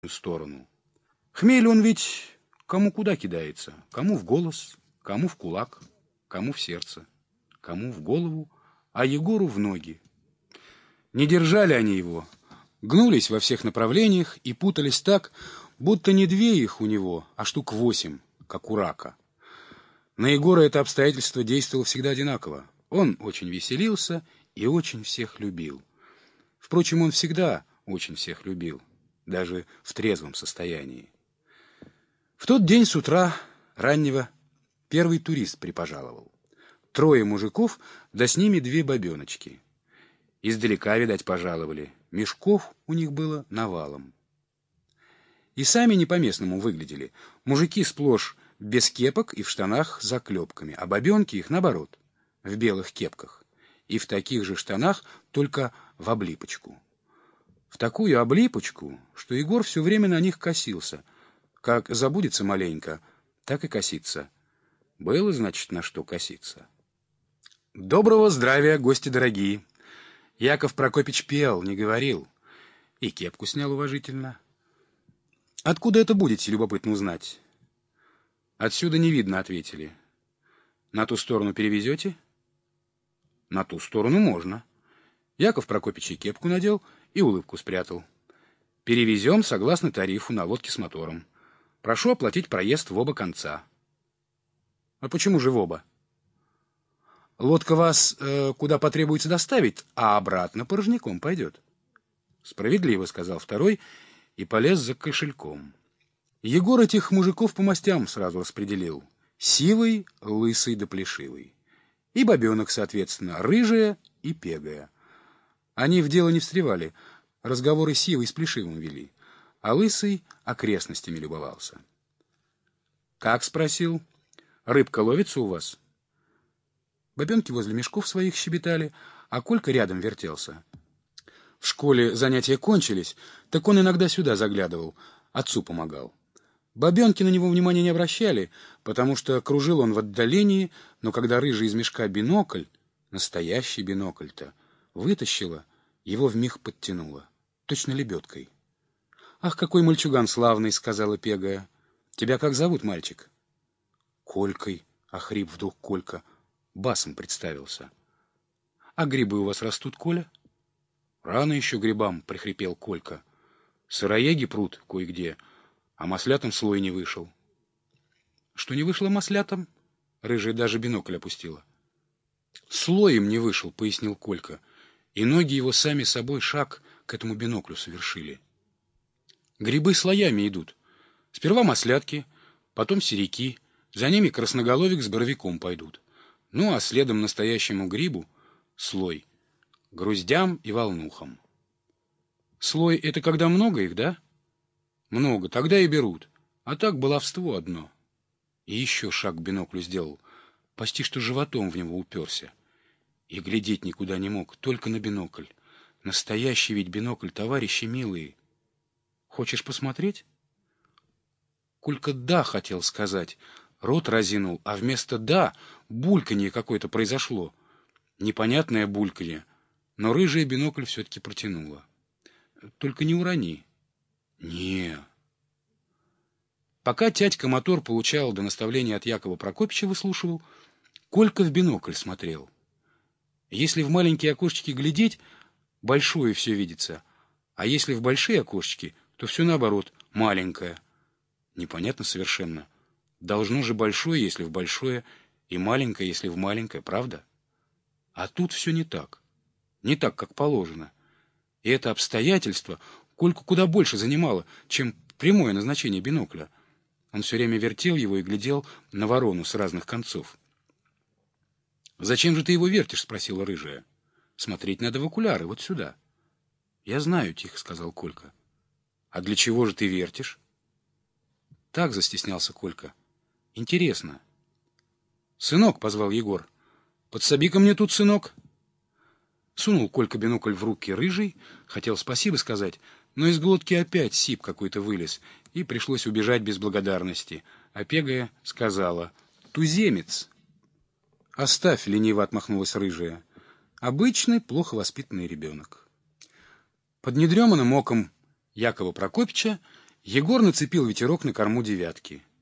сторону. Хмель он ведь кому куда кидается, кому в голос, кому в кулак, кому в сердце, кому в голову, а Егору в ноги. Не держали они его, гнулись во всех направлениях и путались так, будто не две их у него, а штук 8, как у рака. На Егора это обстоятельство действовало всегда одинаково. Он очень веселился и очень всех любил. Впрочем, он всегда очень всех любил, даже в трезвом состоянии. В тот день с утра раннего первый турист припожаловал. 3 мужиков, да с ними 2 бабеночки. Издалека, видать, пожаловали. Мешков у них было навалом. И сами не по-местному выглядели. Мужики сплошь без кепок и в штанах с заклепками, а бабенки их, наоборот, в белых кепках и в таких же штанах, только в облипочку. В такую облипочку, что Егор все время на них косился. Как забудется маленько, так и косится. Было, значит, на что коситься. Доброго здравия, гости дорогие! Яков Прокопич пел, не говорил. И кепку снял уважительно. Откуда это будете, любопытно узнать? Отсюда не видно, ответили. На ту сторону перевезете? На ту сторону можно. Яков Прокопич и кепку надел, и улыбку спрятал. Перевезем согласно тарифу на лодке с мотором. Прошу оплатить проезд в оба конца. А почему же в оба? Лодка вас куда потребуется доставить, а обратно порожняком пойдет. Справедливо, сказал второй, и полез за кошельком. Егор этих мужиков по мастям сразу распределил. Сивый, лысый да плешивый. И бабенок, соответственно, рыжая и пегая. Они в дело не встревали, разговоры сивый с плешивым вели, а лысый окрестностями любовался. «Как?» — спросил. «Рыбка ловится у вас?» Бабенки возле мешков своих щебетали, а Колька рядом вертелся. В школе занятия кончились, так он иногда сюда заглядывал, отцу помогал. Бабенки на него внимания не обращали, потому что кружил он в отдалении, но когда рыжий из мешка бинокль, настоящий бинокль-то, вытащила, его вмиг подтянула, точно лебедкой. «Ах, какой мальчуган славный!» — сказала пегая. «Тебя как зовут, мальчик?» «Колькой», — охрип вдруг Колька. Басом представился. «А грибы у вас растут, Коля?» «Рано еще грибам», — прихрипел Колька. «Сыроеги прут кое-где, а маслятам слой не вышел». «Что не вышло маслятам?» Рыжая даже бинокль опустила. «Слой им не вышел», — пояснил Колька, и ноги его сами собой шаг к этому биноклю совершили. «Грибы слоями идут. Сперва маслятки, потом серяки, за ними красноголовик с боровиком пойдут. Ну, а следом настоящему грибу — слой, груздям и волнухам». «Слой — это когда много их, да?» «Много, тогда и берут. А так баловство одно». И еще шаг к биноклю сделал, почти что животом в него уперся. И глядеть никуда не мог, только на бинокль. Настоящий ведь бинокль, товарищи милые. «Хочешь посмотреть?» Колька «да» хотел сказать, рот разинул, а вместо «да» бульканье какое-то произошло. Непонятное бульканье, но рыжая бинокль все-таки протянула. «Только не урони». «Не». Пока тядька мотор получал до наставления от Якова Прокопича выслушивал, Колька в бинокль смотрел. Если в маленькие окошечки глядеть, большое все видится, а если в большие окошечки, то все наоборот, маленькое. Непонятно совершенно. Должно же большое, если в большое, и маленькое, если в маленькое, правда? А тут все не так. Не так, как положено. И это обстоятельство Кольку куда больше занимало, чем прямое назначение бинокля. Он все время вертел его и глядел на ворону с разных концов. «Зачем же ты его вертишь?» — спросила рыжая. «Смотреть надо в окуляры, вот сюда». «Я знаю», — тихо сказал Колька. «А для чего же ты вертишь?» «Так», — застеснялся Колька. «Интересно». «Сынок», — позвал Егор. «Подсоби ко мне тут, сынок». Сунул Колька бинокль в руки рыжий, хотел спасибо сказать, но из глотки опять сип какой-то вылез, и пришлось убежать без благодарности. А пегая сказала: «Туземец». «Оставь», — лениво отмахнулась рыжая. «Обычный, плохо воспитанный ребенок». Под недреманным оком Якова Прокопича Егор нацепил ветерок на корму девятки.